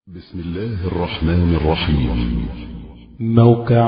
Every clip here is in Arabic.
بسم الله الرحمن الرحيم. موقع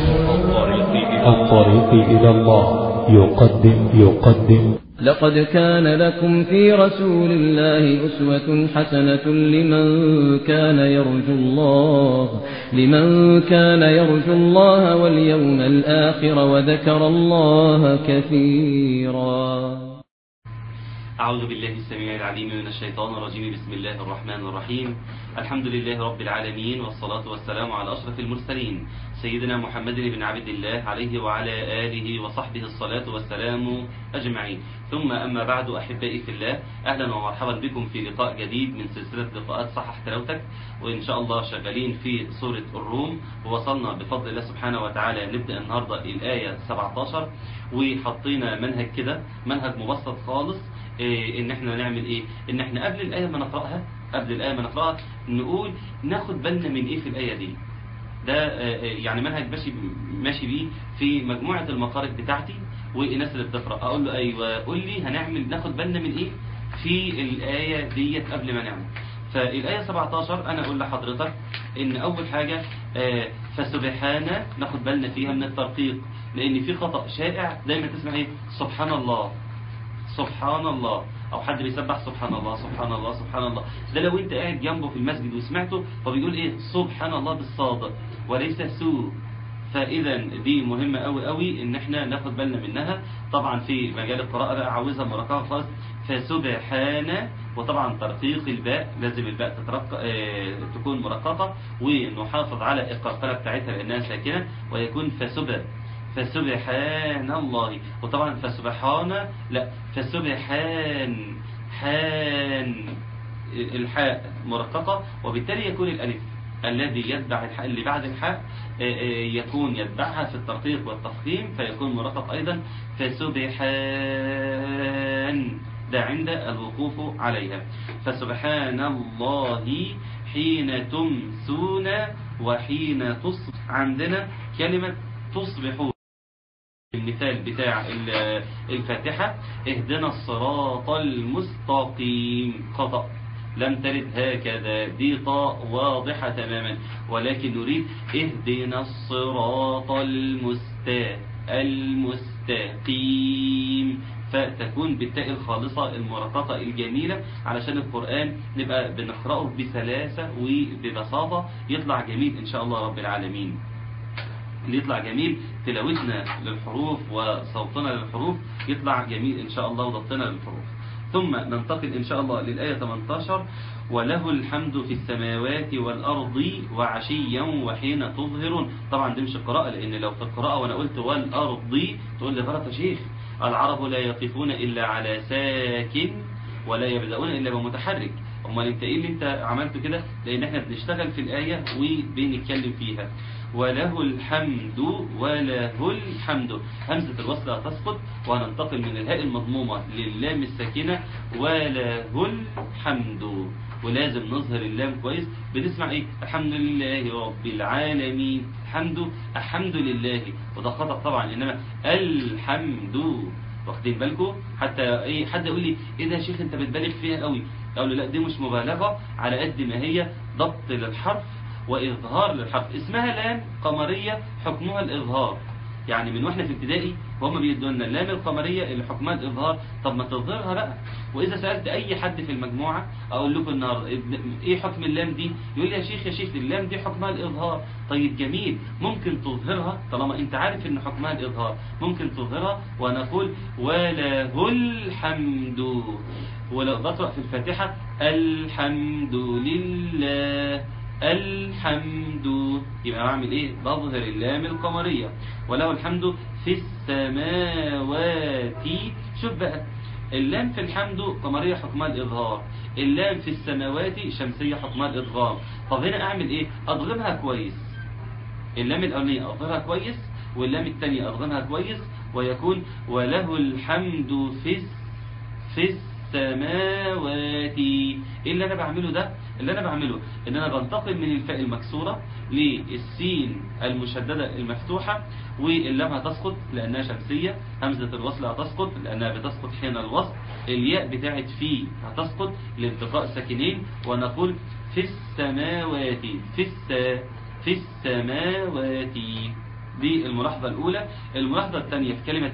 الطريق إلى الله يقدم لقد كان لكم في رسول الله أسوة حسنة لمن كان يرجو الله واليوم الآخر وذكر الله كثيرا. أعوذ بالله السميع العليم من الشيطان الرجيم. بسم الله الرحمن الرحيم. الحمد لله رب العالمين، والصلاة والسلام على أشرف المرسلين سيدنا محمد بن عبد الله عليه وعلى آله وصحبه الصلاة والسلام أجمعين. ثم أما بعد، أحبائي في الله، أهلا ومرحبا بكم في لقاء جديد من سلسلة لقاءات صحح تلاوتك، وإن شاء الله شغالين في سورة الروم، ووصلنا بفضل الله سبحانه وتعالى نبدأ النهاردة الآية 17، وحطينا منهج كده، منهج مبسط خالص. ان احنا نعمل ايه؟ ان احنا قبل الآية ما نقرأها نقول ناخد بالنا من ايه في الآية دي. ده يعني منهج ماشي بيه في مجموعة المقارئ بتاعتي، والناس اللي بتقرأ اقول له ايوه قول لي ناخد بالنا من ايه في الآية ديت قبل ما نعمل. فالآية 17 انا اقول لحضرتك ان اول حاجة فسبحانه ناخد بالنا فيها من الترقيق، لان في خطأ شائع دايما تسمع ايه؟ سبحان الله سبحان الله، او حد بيسبح سبحان الله سبحان الله سبحان الله. ده لو انت قاعد جنبه في المسجد وسمعته فبيقول ايه؟ سبحان الله بالصاد وليس سوء. فاذا دي مهمة قوي قوي ان احنا ناخد بالنا منها. طبعا في مجال القراءة بقى عاوزها مرققة خالص، فسبحانه، وطبعا ترقيق الباء، لازم الباء تكون مرققة، ونحافظ على القرقرة بتاعتها لانها ساكنة، ويكون فسبحان الله. وطبعا فسبحان لا، فسبحان الحاء مرققة، وبالتالي يكون الألف الذي يتبع الحاء اللي بعد الحاء يكون يتبعها في الترقيق والتفخيم، فيكون مرقق أيضا. فسبحان ده عند الوقوف عليها. فسبحان الله حين تمسون وحين تصبح. عندنا كلمة تصبحون، المثال بتاع الفاتحة اهدنا الصراط المستقيم، خطأ، لم ترد هكذا، دي طاء واضحة تماما، ولكن نريد اهدنا الصراط المستقيم، فتكون بالتاء الخالصة المرققة الجميلة، علشان القرآن نبقى بنقرأه بسلاسة وببساطة، يطلع جميل إن شاء الله رب العالمين. اللي يطلع جميل تلاوتنا للحروف وصوتنا للحروف يطلع جميل إن شاء الله، وضبطنا للحروف. ثم ننتقل إن شاء الله للآية 18: وله الحمد في السماوات والأرض وعشيا وحين تظهرون. طبعا دي مش القراءة، لأن لو في القراءة وأنا قلت والأرض تقول لي غلط يا شيخ، العرب لا يقفون إلا على ساكن ولا يبدأون إلا بمتحرك. امال انت ايه اللي انت عملته كده؟ لان احنا بنشتغل في الآية وبنتكلم فيها. وله الحمد همزة الوصل هتسقط، وهننتقل من الهاء المضمومة لللام الساكنة وله الحمد، ولازم نظهر اللام كويس. بنسمع ايه؟ الحمد لله رب العالمين، الحمد لله، وده خطأ طبعا، انما الحمد. واخدين بالكم؟ حتى ايه حد يقول لي ايه ده يا شيخ انت بتبالغ فيها قوي، اقول له لا، دي مش مبالغة، على قد ما هي ضبط للحرف وإظهار للحرف. اسمها لام قمرية حكمها الإظهار، يعني من واحنا في ابتدائي وهم بيدوا لنا اللام القمرية اللي حكمها الإظهار. طب ما تظهرها بقى. وإذا سألت أي حد في المجموعة أقول لكم النهارده إيه حكم اللام دي؟ يقول لي يا شيخ اللام دي حكمها الإظهار. طيب جميل، ممكن تظهرها طالما أنت عارف إن حكمها الإظهار، ممكن تظهرها ونقول وله الحمد. ولو بقرأ في الفاتحة الحمد لله الحمد، يبقى بعمل ايه؟ بظهر اللام القمرية. وله الحمد في السماوات. شوف بقى، اللام في الحمد قمرية حكمها الإظهار، اللام في السماوات شمسية حكمها الإدغام. طب هنا أعمل ايه؟ أضغمها كويس، اللام الأولانية أظهرها كويس، واللام الثانية أضغمها كويس، ويكون وله الحمد في السماوات. ايه اللي انا بعمله ده؟ اللي انا بعمله ان انا بنتقل من الفاء المكسورة للسين المشددة المفتوحة، واللام هتسقط لانها شمسية، همزة الوصل هتسقط لانها بتسقط حين الوصل، الياء بتاعت في هتسقط لالتقاء ساكنين، ونقول في السماوات، في السماوات. دي الملاحظة الأولى. الملاحظة الثانية في كلمة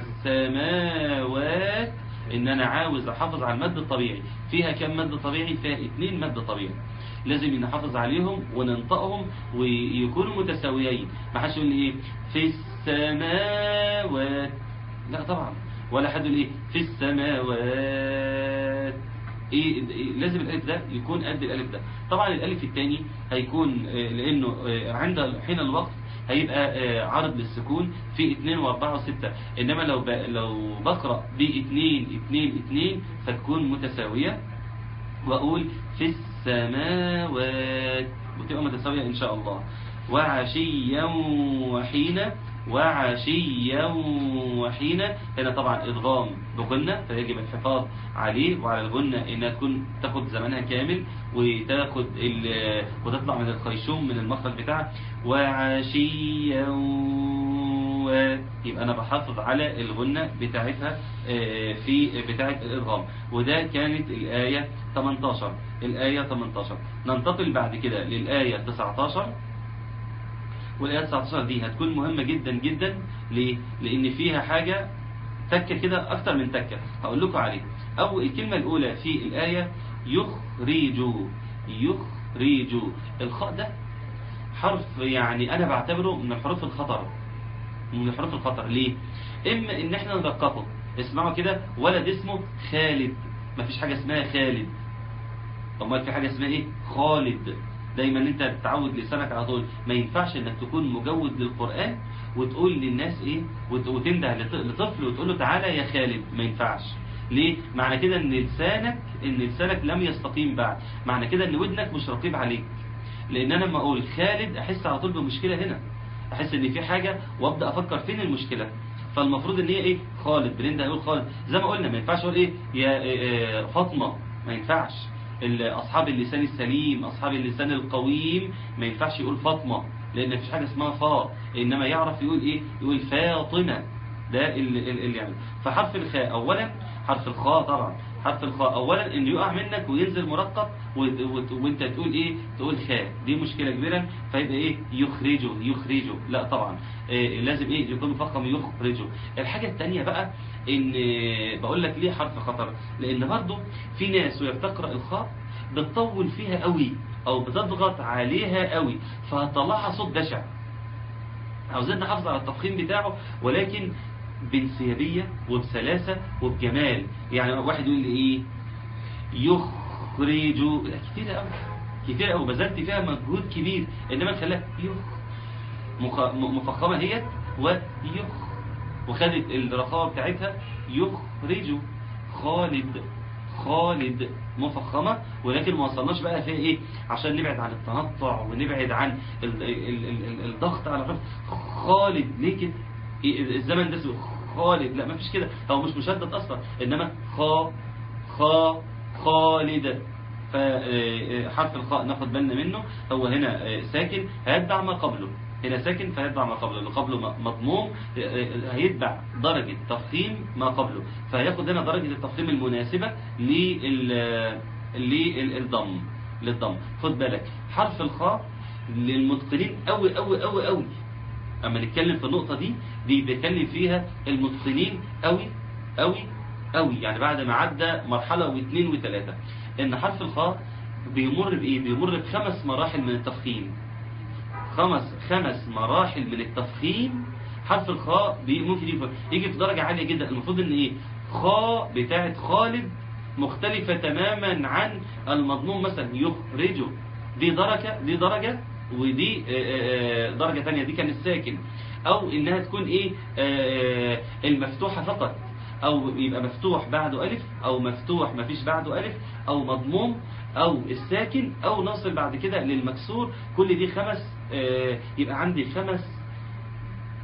السماوات إن أنا عاوز أحافظ على المد الطبيعي. فيها كم مد طبيعي؟ فيها 2 مد طبيعي، لازم نحافظ عليهم وننطقهم ويكونوا متساويين. ما حدش يقول لي إيه في السماوات، لا طبعا، ولا حد يقول إيه في السماوات. لازم الالف ده يكون قد الالف ده. طبعا الالف الثاني هيكون لانه عند حين الوقت هيبقى عرض للسكون في 2 و4 و6، انما لو بقرأ ب 2 2 2 فتكون متساوية، واقول في السماوات وتبقى متساوية ان شاء الله. وعشيا وحين، وعشيا وحين، هنا طبعا ادغام بغنة فيجب الحفاظ عليه وعلى الغنة انها تكون تاخد زمانها كامل وتاخد وتطلع من الخيشوم من المخرج بتاعها. وعشيا يبقى انا بحافظ على الغنة بتاعتها في بتاعت الادغام. وده كانت الآية 18. الآية 18 ننتقل بعد كده للآية 19. والآية 19 دي هتكون مهمة جدا جدا. ليه؟ لأن فيها حاجة تكة كده أكتر من تكة هقول لكم عليه. أو الكلمة الأولى في الآية يخرج. يخرج الخاء ده حرف يعني أنا بعتبره من الحروف الخطر، من الحروف الخطر. ليه؟ إما إن إحنا نرققه. اسمعوا كده، ولد اسمه خالد، ما فيش حاجة اسمها خالد. أمال في حاجة اسمها إيه؟ خالد. دايما انت بتعود لسانك على طول. ما ينفعش انك تكون مجود للقرآن وتقول للناس ايه وتنده لطفل وتقول له تعالى يا خالد، ما ينفعش. ليه؟ معنى كده ان لسانك لم يستقيم بعد، معنى كده ان ودنك مش رقيب عليك. لان انا لما اقول خالد احس على طول بمشكلة هنا، احس ان في حاجة وابدا افكر فين المشكلة. فالمفروض ان هي ايه؟ خالد، بننده يقول خالد. زي ما قلنا ما ينفعش اقول ايه يا فاطمة، ما ينفعش. أصحاب اللسان السليم، أصحاب اللسان القويم ما ينفعش يقول فاطمة، لأن مفيش حاجة اسمها فاء، إنما يعرف يقول إيه؟ يقول فاطمة. ده اللي يعمل. فحرف الخاء أولا، حرف الخاء طبعا، حرف الخاء أولا إنه يقع منك وينزل مرقق وأنت تقول إيه؟ تقول خاء، دي مشكلة كبيرة. فيبقى إيه؟ يخرجه، لا طبعا لازم إيه؟ يكون مفخم يخرجه. الحاجة الثانية بقى إن بقول لك ليه حرف خطر؟ لأن برضو في ناس وهي بتقرأ الخاء بتطول فيها قوي أو بتضغط عليها قوي فهتطلعها صوت بشع. عاوزين نحافظ على التفخيم بتاعه ولكن بانسيابية وبسلاسة وبجمال. يعني واحد يقول لي إيه؟ يخرجوا، كتير قوي بذلت فيها مجهود كبير، إنما نخليها مفخمة هي وخدت الرخاوة بتاعتها. يخرجوا، خالد مفخمة، ولكن ما وصلناش بقى فيها ايه عشان نبعد عن التنطع ونبعد عن الضغط على الحرف. خالد ليه كده؟ الزمن ده اسمه خالد، لا ما فيش كده، هو مش مشدد اصلا، انما خالد. فحرف الخاء ناخد بالنا منه، هو هنا ساكن هيتبع ما قبله، هنا ساكن فيتبع ما قبله، اللي قبله مضموم هيتبع درجة تفخيم ما قبله، فهياخد هنا درجة التفخيم المناسبة للضم. خد بالك حرف الخاء للمتقنين قوي قوي قوي قوي. اما نتكلم في النقطة دي بيتكلم فيها المتقنين قوي قوي قوي، يعني بعد ما عدى مرحلة واثنين وثلاثة، ان حرف الخاء بيمر بايه؟ بيمر ب5 مراحل من التفخيم. 5 مراحل من التفخيم. حرف الخاء ممكن يجي في درجة عالية جدا. المفروض ان ايه؟ خاء بتاعت خالد مختلفة تماما عن المضموم. مثلا يخرجه دي درجة ودي درجة تانية، دي كان الساكن، او انها تكون ايه المفتوحة فقط، او يبقى مفتوح بعده الف، او مفتوح ما فيش بعده الف، او مضموم، او الساكن، او نصل بعد كده للمكسور. كل دي 5 يبقى عندي 5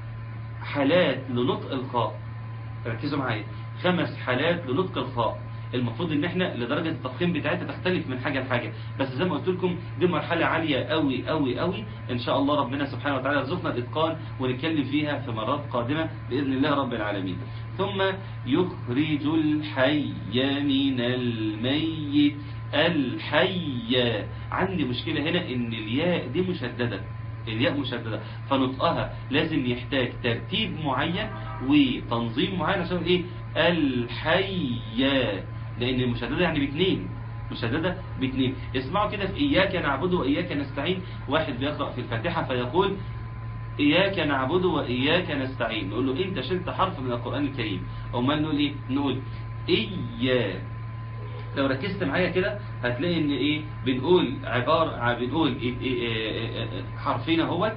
حالات لنطق الخاء. ركزوا معايا، 5 حالات لنطق الخاء. المفروض ان احنا لدرجة التفخيم بتاعتها تختلف من حاجة لحاجة، بس زي ما قلت لكم دي مرحلة عالية قوي قوي قوي. ان شاء الله ربنا سبحانه وتعالى يرزقنا الاتقان ونتكلم فيها في مرات قادمة بإذن الله رب العالمين. ثم يخرج الحي من الميت. الحي، عندي مشكلة هنا ان الياء دي مشددة، الياء مشددة، فنطقها لازم يحتاج ترتيب معين وتنظيم معين عشان ايه؟ الحية، لان المشددة يعني باتنين، مشددة باتنين. اسمعوا كده في إياك نعبد وإياك نستعين، واحد بيقرأ في الفاتحة فيقول إياك نعبد وإياك نستعين، نقول له انت شلت حرف من القرآن الكريم. او ما نقول ايه؟ نقول إياك. لو ركزت معايا كده هتلاقي ان ايه؟ بنقول حرفين اهوت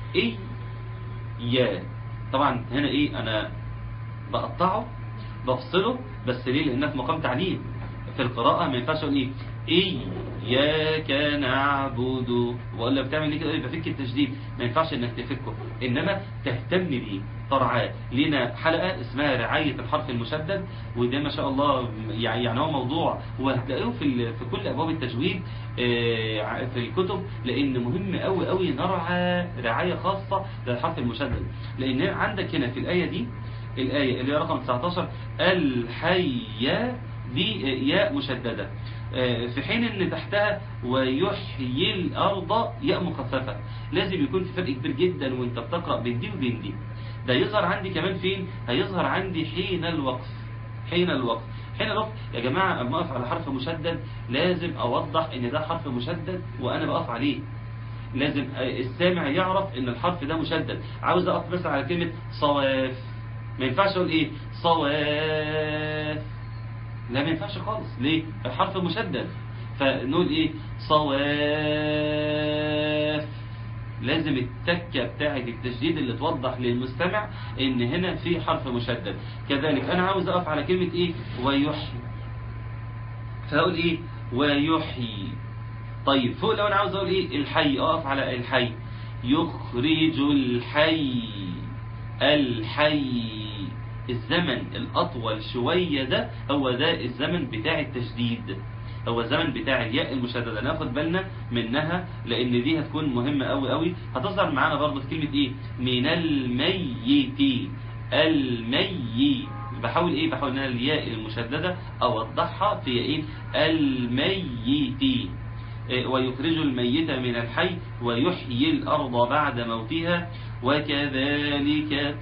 إياك. طبعا هنا ايه؟ انا بقطعه بفصله، بس ليه؟ لانك في مقام تعليم في القراءة، ما ينفعش اقول ايه إياك نعبد ولا بتعمل ايه كده يبقى فك التشديد، ما ينفعش انك تفكه، انما تهتم بيه ترعاه. لنا حلقة اسمها رعاية الحرف المشدد، وده ما شاء الله يعني هو موضوع وهتلاقيه في كل ابواب التجويد في الكتب، لان مهم قوي قوي نرعى رعاية خاصة للحرف المشدد. لان عندك هنا في الآية دي، الآية اللي هي رقم 19 الحية دي ياء مشددة، في حين ان تحتها ويحيي الارض ياء مخففة. لازم يكون في فرق كبير جدا وانت بتقرأ بين دي وبين دي. ده يظهر عندي كمان فين؟ هيظهر عندي حين الوقف. حين الوقف يا جماعة اما اقف على حرف مشدد لازم اوضح ان ده حرف مشدد وانا بقف عليه، لازم السامع يعرف ان الحرف ده مشدد. عاوز اقف بس على كلمة صواف، ما ينفعش اقول ايه صواف، لا ما ينفعش خالص. ليه؟ الحرف مشدد، فنقول ايه صواف. لازم التكة بتاعة التشديد اللي توضح للمستمع ان هنا في حرف مشدد. كذلك انا عاوز اقف على كلمة ايه ويحيي، فهقول ايه ويحيي. طيب فوق لو انا عاوز اقول ايه الحي، اقف على الحي. يخرج الحي، الحي. الزمن الأطول شوية ده هو ده الزمن بتاع التشديد، هو الزمن بتاع الياء المشددة، ناخد بالنا منها لأن دي هتكون مهمة قوي قوي. هتظهر معانا برضه في كلمة إيه من الميت. الميت بحاول إيه؟ بحاول إن أنا الياء المشددة أوضحها في إيه الميت. ويخرج الميت من الحي ويحيي الأرض بعد موتها وكذلك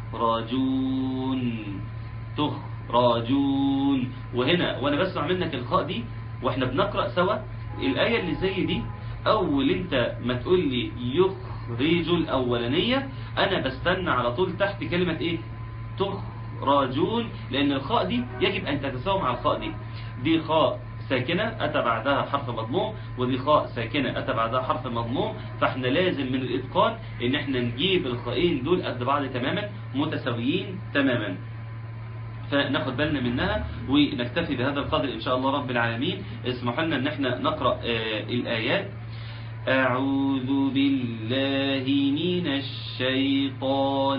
تخرجون. وهنا وانا بسمع منك الخاء دي واحنا بنقرأ سوا الآية اللي زي دي، اول انت ما تقول لي يخرج الاولانية انا بستنى على طول تحت كلمة ايه تخرجون، لان الخاء دي يجب ان تتساوى مع الخاء دي. دي خاء ساكنة أتى بعدها حرف مضموم، ودي خاء ساكنة أتى بعدها حرف مضموم، فاحنا لازم من الإتقان إن احنا نجيب الخائين دول قد بعض تماما متساويين تماما، فناخد بالنا منها ونكتفي بهذا القدر إن شاء الله رب العالمين. اسمحوا لنا إن احنا نقرأ الآيات. أعوذ بالله من الشيطان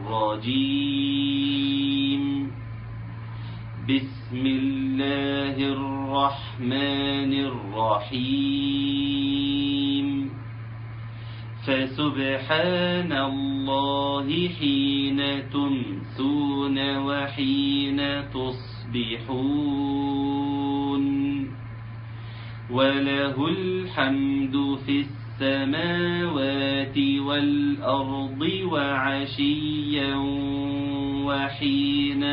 الرجيم. بسم الله الرحمن الرحيم. فسبحان الله حين تمسون وحين تصبحون وله الحمد في السماوات والأرض وعشيا وحين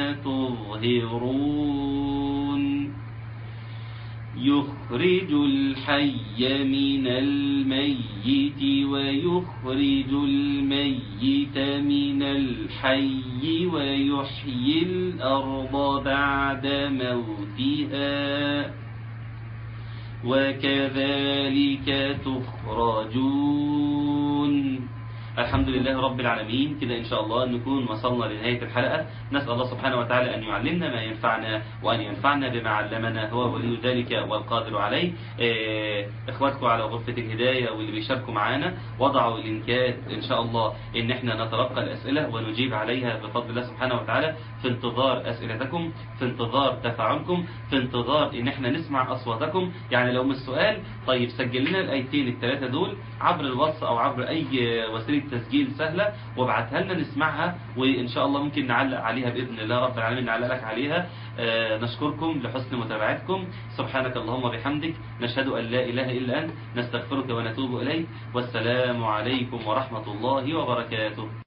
تظهرون يخرج الحي من الميت ويخرج الميت من الحي ويحيي الأرض بعد موتها وكذلك تخرجون. الحمد لله رب العالمين. كده إن شاء الله نكون وصلنا لنهاية الحلقة. نسأل الله سبحانه وتعالى أن يعلمنا ما ينفعنا وأن ينفعنا بما علمنا، هو ولي ذلك والقادر عليه. إخواتكم على غرفة الهداية واللي بيشاركوا معانا وضعوا اللينكات إن شاء الله إن احنا نتلقى الأسئلة ونجيب عليها بفضل الله سبحانه وتعالى، في انتظار أسئلتكم، في انتظار تفاعلكم، في انتظار إن احنا نسمع أصواتكم. يعني لو مش سؤال، طيب سجل لنا الآيتين الثلاثة دول عبر الواتس أو عبر أي وسيلة تسجيل سهلة وابعتها لنا نسمعها، وإن شاء الله ممكن نعلق عليها بإذن الله رب العالمين، نعلق لك عليها. نشكركم لحسن متابعتكم. سبحانك اللهم وبحمدك، نشهد أن لا إله إلا أنت، نستغفرك ونتوب إليك. والسلام عليكم ورحمة الله وبركاته.